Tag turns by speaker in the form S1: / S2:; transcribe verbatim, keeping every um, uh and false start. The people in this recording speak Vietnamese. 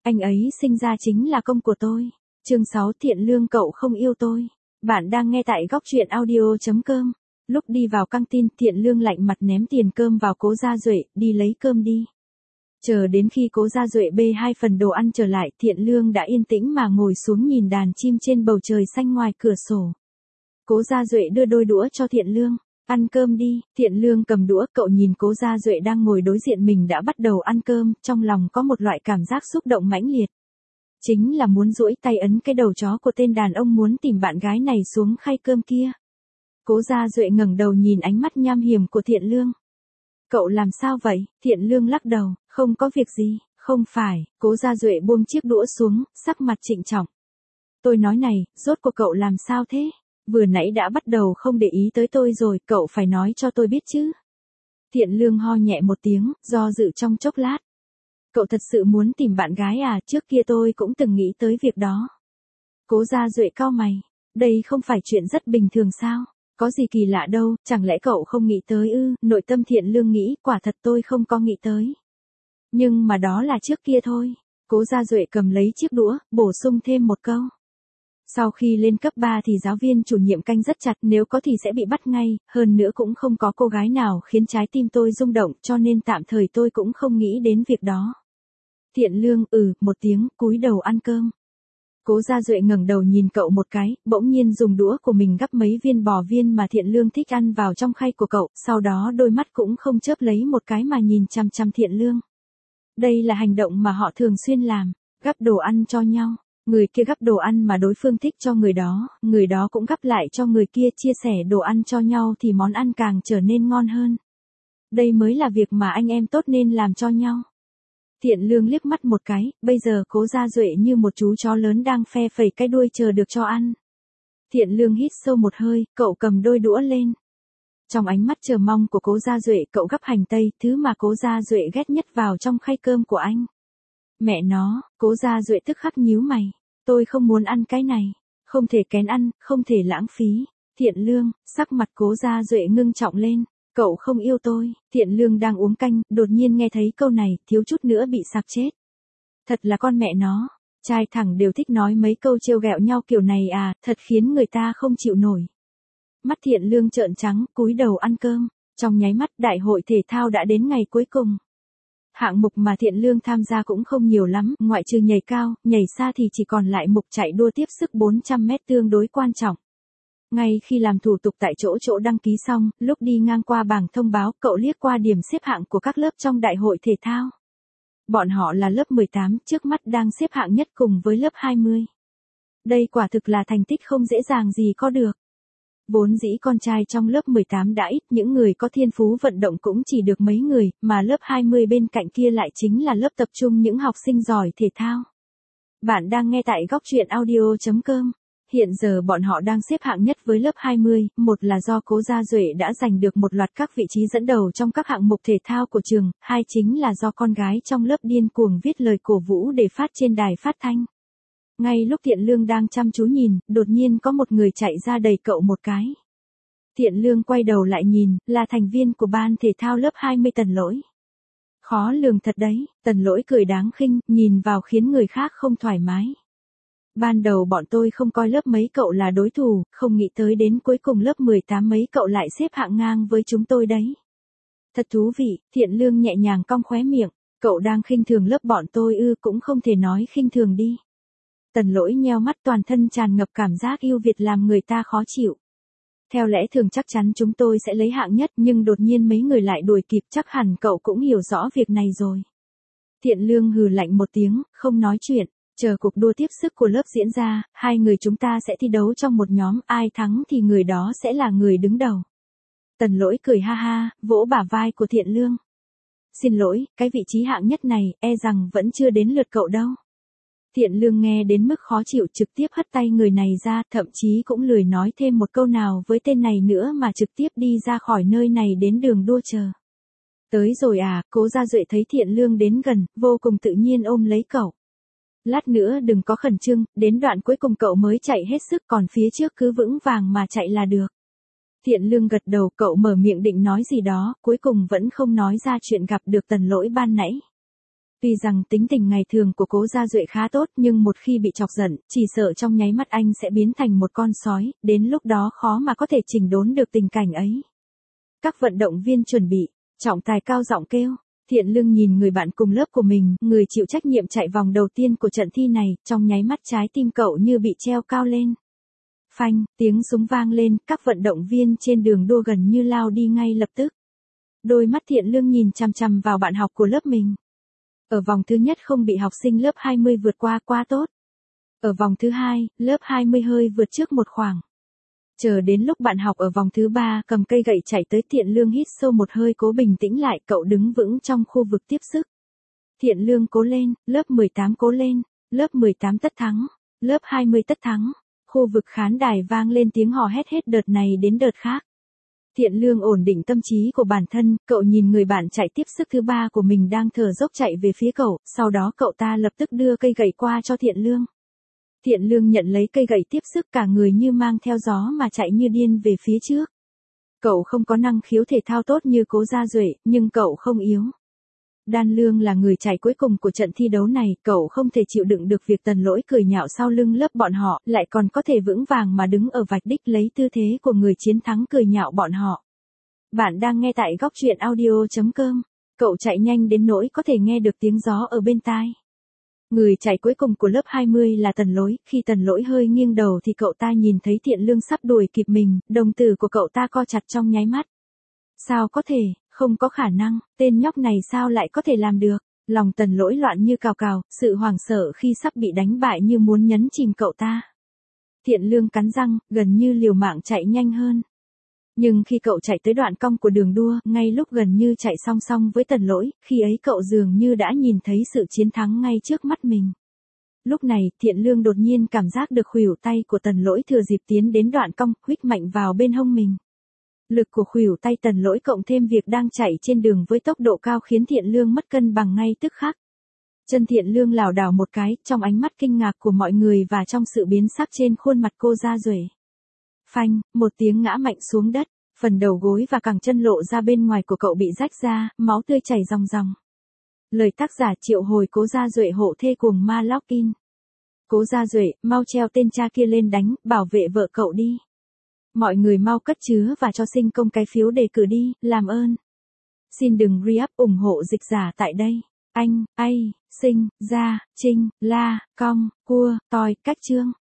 S1: Anh ấy sinh ra chính là công của tôi. Chương sáu Thiện Lương cậu không yêu tôi. Bạn đang nghe tại góc truyện audio chấm com. Lúc đi vào căng tin, Thiện Lương lạnh mặt ném tiền cơm vào Cố Gia Duệ, đi lấy cơm đi. Chờ đến khi Cố Gia Duệ bê hai phần đồ ăn trở lại, Thiện Lương đã yên tĩnh mà ngồi xuống nhìn đàn chim trên bầu trời xanh ngoài cửa sổ. Cố Gia Duệ đưa đôi đũa cho Thiện Lương. Ăn cơm đi. Thiện Lương cầm đũa, cậu nhìn Cố Gia Duệ đang ngồi đối diện mình đã bắt đầu ăn cơm, trong lòng có một loại cảm giác xúc động mãnh liệt. Chính là muốn duỗi tay ấn cái đầu chó của tên đàn ông muốn tìm bạn gái này xuống khay cơm kia. Cố Gia Duệ ngẩng đầu nhìn ánh mắt nham hiểm của Thiện Lương. Cậu làm sao vậy? Thiện Lương lắc đầu, không có việc gì, không phải. Cố Gia Duệ buông chiếc đũa xuống, sắc mặt trịnh trọng. Tôi nói này, rốt cuộc cậu làm sao thế? Vừa nãy đã bắt đầu không để ý tới tôi rồi, cậu phải nói cho tôi biết chứ. Thiện Lương ho nhẹ một tiếng, do dự trong chốc lát. Cậu thật sự muốn tìm bạn gái à? Trước kia tôi cũng từng nghĩ tới việc đó. Cố Gia Duệ cau mày. Đây không phải chuyện rất bình thường sao? Có gì kỳ lạ đâu, chẳng lẽ cậu không nghĩ tới ư? Nội tâm Thiện Lương nghĩ, quả thật tôi không có nghĩ tới. Nhưng mà đó là trước kia thôi. Cố Gia Duệ cầm lấy chiếc đũa, bổ sung thêm một câu. Sau khi lên cấp ba thì giáo viên chủ nhiệm canh rất chặt, nếu có thì sẽ bị bắt ngay, hơn nữa cũng không có cô gái nào khiến trái tim tôi rung động, cho nên tạm thời tôi cũng không nghĩ đến việc đó. Thiện Lương ừ một tiếng, cúi đầu ăn cơm. Cố Gia Duệ ngẩng đầu nhìn cậu một cái, bỗng nhiên dùng đũa của mình gắp mấy viên bò viên mà Thiện Lương thích ăn vào trong khay của cậu, sau đó đôi mắt cũng không chớp lấy một cái mà nhìn chằm chằm Thiện Lương. Đây là hành động mà họ thường xuyên làm, gắp đồ ăn cho nhau. Người kia gắp đồ ăn mà đối phương thích cho người đó, người đó cũng gắp lại cho người kia, chia sẻ đồ ăn cho nhau thì món ăn càng trở nên ngon hơn. Đây mới là việc mà anh em tốt nên làm cho nhau. Thiện Lương liếc mắt một cái, bây giờ Cố Gia Duệ như một chú chó lớn đang phe phẩy cái đuôi chờ được cho ăn. Thiện Lương hít sâu một hơi, cậu cầm đôi đũa lên. Trong ánh mắt chờ mong của Cố Gia Duệ, cậu gắp hành tây, thứ mà Cố Gia Duệ ghét nhất vào trong khay cơm của anh. Mẹ nó, Cố Gia Duệ tức khắc nhíu mày. Tôi không muốn ăn cái này. Không thể kén ăn, không thể lãng phí. Thiện Lương, sắc mặt Cố Gia Duệ ngưng trọng lên. Cậu không yêu tôi. Thiện Lương đang uống canh, đột nhiên nghe thấy câu này, thiếu chút nữa bị sặc chết. Thật là con mẹ nó. Trai thẳng đều thích nói mấy câu trêu ghẹo nhau kiểu này à, thật khiến người ta không chịu nổi. Mắt Thiện Lương trợn trắng, cúi đầu ăn cơm. Trong nháy mắt đại hội thể thao đã đến ngày cuối cùng. Hạng mục mà Thiện Lương tham gia cũng không nhiều lắm, ngoại trừ nhảy cao, nhảy xa thì chỉ còn lại mục chạy đua tiếp sức bốn trăm mét tương đối quan trọng. Ngay khi làm thủ tục tại chỗ chỗ đăng ký xong, lúc đi ngang qua bảng thông báo, cậu liếc qua điểm xếp hạng của các lớp trong đại hội thể thao. Bọn họ là lớp mười tám, trước mắt đang xếp hạng nhất cùng với lớp hai mươi. Đây quả thực là thành tích không dễ dàng gì có được. Vốn dĩ con trai trong lớp mười tám đã ít, những người có thiên phú vận động cũng chỉ được mấy người, mà lớp hai mươi bên cạnh kia lại chính là lớp tập trung những học sinh giỏi thể thao. Bạn đang nghe tại góc truyện audio chấm com. Hiện giờ bọn họ đang xếp hạng nhất với lớp hai mươi, một là do Cố Gia Duệ đã giành được một loạt các vị trí dẫn đầu trong các hạng mục thể thao của trường, hai chính là do con gái trong lớp điên cuồng viết lời cổ vũ để phát trên đài phát thanh. Ngay lúc Thiện Lương đang chăm chú nhìn, đột nhiên có một người chạy ra đẩy cậu một cái. Thiện Lương quay đầu lại nhìn, là thành viên của ban thể thao lớp hai mươi Tần Lỗi. Khó lường thật đấy, Tần Lỗi cười đáng khinh, nhìn vào khiến người khác không thoải mái. Ban đầu bọn tôi không coi lớp mấy cậu là đối thủ, không nghĩ tới đến cuối cùng lớp mười tám mấy cậu lại xếp hạng ngang với chúng tôi đấy. Thật thú vị, Thiện Lương nhẹ nhàng cong khóe miệng, cậu đang khinh thường lớp bọn tôi ư? Cũng không thể nói khinh thường đi. Tần Lỗi nheo mắt, toàn thân tràn ngập cảm giác yêu Việt làm người ta khó chịu. Theo lẽ thường chắc chắn chúng tôi sẽ lấy hạng nhất, nhưng đột nhiên mấy người lại đuổi kịp, chắc hẳn cậu cũng hiểu rõ việc này rồi. Thiện Lương hừ lạnh một tiếng, không nói chuyện, chờ cuộc đua tiếp sức của lớp diễn ra, hai người chúng ta sẽ thi đấu trong một nhóm, ai thắng thì người đó sẽ là người đứng đầu. Tần Lỗi cười ha ha, vỗ bả vai của Thiện Lương. Xin lỗi, cái vị trí hạng nhất này, e rằng vẫn chưa đến lượt cậu đâu. Thiện Lương nghe đến mức khó chịu, trực tiếp hất tay người này ra, thậm chí cũng lười nói thêm một câu nào với tên này nữa mà trực tiếp đi ra khỏi nơi này đến đường đua chờ. Tới rồi à? Cố Gia Duệ thấy Thiện Lương đến gần, vô cùng tự nhiên ôm lấy cậu. Lát nữa đừng có khẩn trương, đến đoạn cuối cùng cậu mới chạy hết sức, còn phía trước cứ vững vàng mà chạy là được. Thiện Lương gật đầu, cậu mở miệng định nói gì đó, cuối cùng vẫn không nói ra chuyện gặp được Tần Lỗi ban nãy. Tuy rằng tính tình ngày thường của Cố Gia Duệ khá tốt nhưng một khi bị chọc giận, chỉ sợ trong nháy mắt anh sẽ biến thành một con sói, đến lúc đó khó mà có thể chỉnh đốn được tình cảnh ấy. Các vận động viên chuẩn bị, trọng tài cao giọng kêu. Thiện Lương nhìn người bạn cùng lớp của mình, người chịu trách nhiệm chạy vòng đầu tiên của trận thi này, trong nháy mắt trái tim cậu như bị treo cao lên. Phanh, tiếng súng vang lên, các vận động viên trên đường đua gần như lao đi ngay lập tức. Đôi mắt Thiện Lương nhìn chằm chằm vào bạn học của lớp mình. Ở vòng thứ nhất không bị học sinh lớp hai mươi vượt qua quá tốt. Ở vòng thứ hai, lớp hai mươi hơi vượt trước một khoảng. Chờ đến lúc bạn học ở vòng thứ ba cầm cây gậy chạy tới, Thiện Lương hít sâu một hơi cố bình tĩnh lại, cậu đứng vững trong khu vực tiếp sức. Thiện Lương cố lên, lớp mười tám cố lên, lớp mười tám tất thắng, lớp hai mươi tất thắng. Khu vực khán đài vang lên tiếng hò hét hết đợt này đến đợt khác. Thiện Lương ổn định tâm trí của bản thân, cậu nhìn người bạn chạy tiếp sức thứ ba của mình đang thở dốc chạy về phía cậu, sau đó cậu ta lập tức đưa cây gậy qua cho Thiện Lương. Thiện Lương nhận lấy cây gậy tiếp sức, cả người như mang theo gió mà chạy như điên về phía trước. Cậu không có năng khiếu thể thao tốt như Cố Gia Duệ, nhưng cậu không yếu. Đan Lương là người chạy cuối cùng của trận thi đấu này, cậu không thể chịu đựng được việc Tần Lỗi cười nhạo sau lưng lớp bọn họ, lại còn có thể vững vàng mà đứng ở vạch đích lấy tư thế của người chiến thắng cười nhạo bọn họ. Bạn đang nghe tại góc truyện audio chấm com. Cậu chạy nhanh đến nỗi có thể nghe được tiếng gió ở bên tai. Người chạy cuối cùng của lớp hai mươi là Tần Lỗi, khi Tần Lỗi hơi nghiêng đầu thì cậu ta nhìn thấy Thiện Lương sắp đuổi kịp mình, đồng tử của cậu ta co chặt trong nháy mắt. Sao có thể, không có khả năng, tên nhóc này sao lại có thể làm được? Lòng Tần Lỗi loạn như cào cào, sự hoảng sợ khi sắp bị đánh bại như muốn nhấn chìm cậu ta. Thiện Lương cắn răng, gần như liều mạng chạy nhanh hơn. Nhưng khi cậu chạy tới đoạn cong của đường đua, ngay lúc gần như chạy song song với Tần Lỗi, khi ấy cậu dường như đã nhìn thấy sự chiến thắng ngay trước mắt mình. Lúc này, Thiện Lương đột nhiên cảm giác được khuỷu tay của Tần Lỗi thừa dịp tiến đến đoạn cong, huých mạnh vào bên hông mình. Lực của khuỷu tay Tần Lỗi cộng thêm việc đang chạy trên đường với tốc độ cao khiến Thiện Lương mất cân bằng ngay tức khắc. Chân Thiện Lương lảo đảo một cái, trong ánh mắt kinh ngạc của mọi người và trong sự biến sắc trên khuôn mặt Cố Gia Duệ. Phanh, một tiếng ngã mạnh xuống đất, phần đầu gối và cẳng chân lộ ra bên ngoài của cậu bị rách ra, máu tươi chảy ròng ròng. Lời tác giả triệu hồi Cố Gia Duệ hộ thê cuồng ma login. Cố Gia Duệ, mau treo tên cha kia lên đánh, bảo vệ vợ cậu đi. Mọi người mau cất chứa và cho sinh công cái phiếu đề cử đi, làm ơn. Xin đừng re-up ủng hộ dịch giả tại đây. Anh, ai, sinh, gia, trinh, la, cong, cua, toi, cách chương.